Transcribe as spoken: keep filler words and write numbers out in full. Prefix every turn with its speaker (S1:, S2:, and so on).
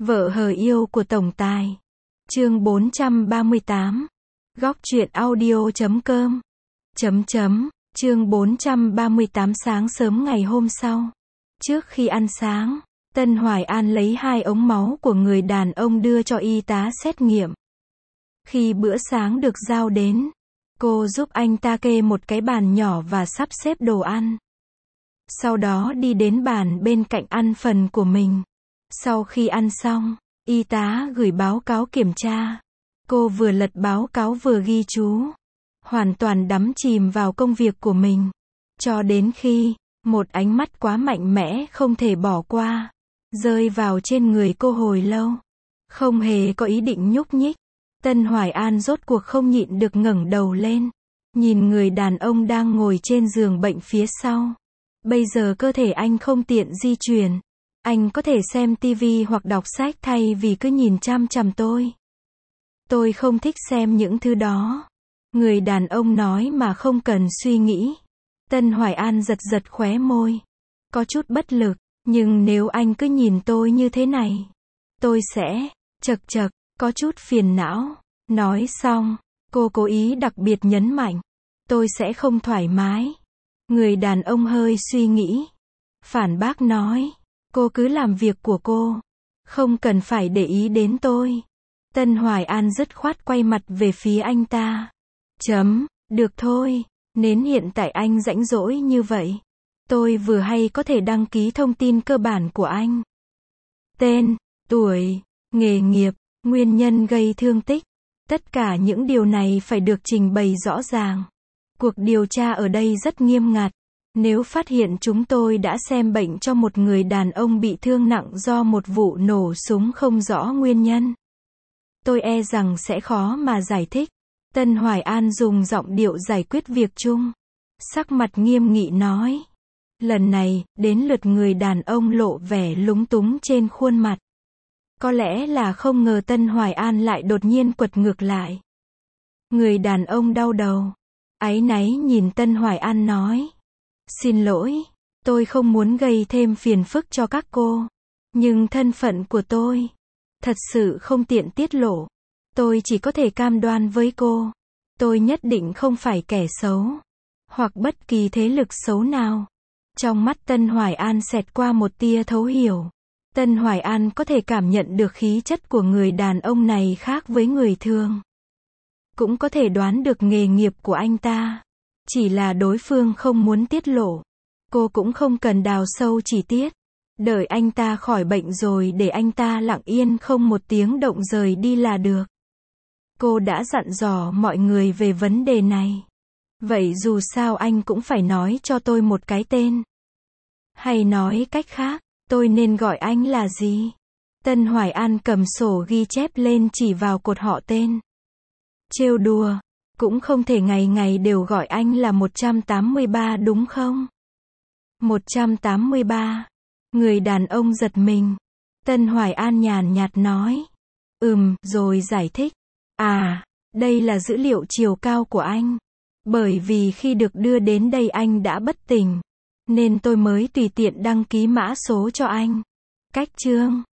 S1: Vợ hờ yêu của tổng tài. Chương bốn trăm ba mươi tám. Góc truyện audio chấm com. Chấm chấm. Chương bốn trăm ba mươi tám. Sáng sớm ngày hôm sau, trước khi ăn sáng, Tân Hoài An lấy hai ống máu của người đàn ông đưa cho y tá xét nghiệm. Khi bữa sáng được giao đến, cô giúp anh ta kê một cái bàn nhỏ và sắp xếp đồ ăn. Sau đó đi đến bàn bên cạnh ăn phần của mình. Sau khi ăn xong, y tá gửi báo cáo kiểm tra. Cô vừa lật báo cáo vừa ghi chú, hoàn toàn đắm chìm vào công việc của mình. Cho đến khi, một ánh mắt quá mạnh mẽ không thể bỏ qua, rơi vào trên người cô hồi lâu. Không hề có ý định nhúc nhích, Tân Hoài An rốt cuộc không nhịn được ngẩng đầu lên, nhìn người đàn ông đang ngồi trên giường bệnh phía sau. Bây giờ cơ thể anh không tiện di chuyển. Anh có thể xem tivi hoặc đọc sách thay vì cứ nhìn chăm chằm tôi. Tôi không thích xem những thứ đó. Người đàn ông nói mà không cần suy nghĩ. Tân Hoài An giật giật khóe môi. Có chút bất lực, nhưng nếu anh cứ nhìn tôi như thế này, tôi sẽ, chật chật, có chút phiền não. Nói xong, cô cố ý đặc biệt nhấn mạnh, tôi sẽ không thoải mái. Người đàn ông hơi suy nghĩ, phản bác nói, cô cứ làm việc của cô, không cần phải để ý đến tôi. Tân Hoài An dứt khoát quay mặt về phía anh ta. Chấm, được thôi, nếu hiện tại anh rảnh rỗi như vậy, tôi vừa hay có thể đăng ký thông tin cơ bản của anh. Tên, tuổi, nghề nghiệp, nguyên nhân gây thương tích. Tất cả những điều này phải được trình bày rõ ràng. Cuộc điều tra ở đây rất nghiêm ngặt. Nếu phát hiện chúng tôi đã xem bệnh cho một người đàn ông bị thương nặng do một vụ nổ súng không rõ nguyên nhân, tôi e rằng sẽ khó mà giải thích. Tân Hoài An dùng giọng điệu giải quyết việc chung. Sắc mặt nghiêm nghị nói. Lần này, đến lượt người đàn ông lộ vẻ lúng túng trên khuôn mặt. Có lẽ là không ngờ Tân Hoài An lại đột nhiên quật ngược lại. Người đàn ông đau đầu, áy náy nhìn Tân Hoài An nói. Xin lỗi, tôi không muốn gây thêm phiền phức cho các cô. Nhưng thân phận của tôi, thật sự không tiện tiết lộ. Tôi chỉ có thể cam đoan với cô, tôi nhất định không phải kẻ xấu, hoặc bất kỳ thế lực xấu nào. Trong mắt Tân Hoài An xẹt qua một tia thấu hiểu. Tân Hoài An có thể cảm nhận được khí chất của người đàn ông này khác với người thường. Cũng có thể đoán được nghề nghiệp của anh ta. Chỉ là đối phương không muốn tiết lộ. Cô cũng không cần đào sâu chi tiết. Đợi anh ta khỏi bệnh rồi để anh ta lặng yên không một tiếng động rời đi là được. Cô đã dặn dò mọi người về vấn đề này. Vậy dù sao anh cũng phải nói cho tôi một cái tên. Hay nói cách khác, tôi nên gọi anh là gì? Tân Hoài An cầm sổ ghi chép lên chỉ vào cột họ tên. Trêu đùa, cũng không thể ngày ngày đều gọi anh là một trăm tám mươi ba đúng không? một trăm tám mươi ba. Người đàn ông giật mình. Tân Hoài An nhàn nhạt nói. Ừm, rồi giải thích. À, đây là dữ liệu chiều cao của anh. Bởi vì khi được đưa đến đây anh đã bất tỉnh, nên tôi mới tùy tiện đăng ký mã số cho anh. Cách chương.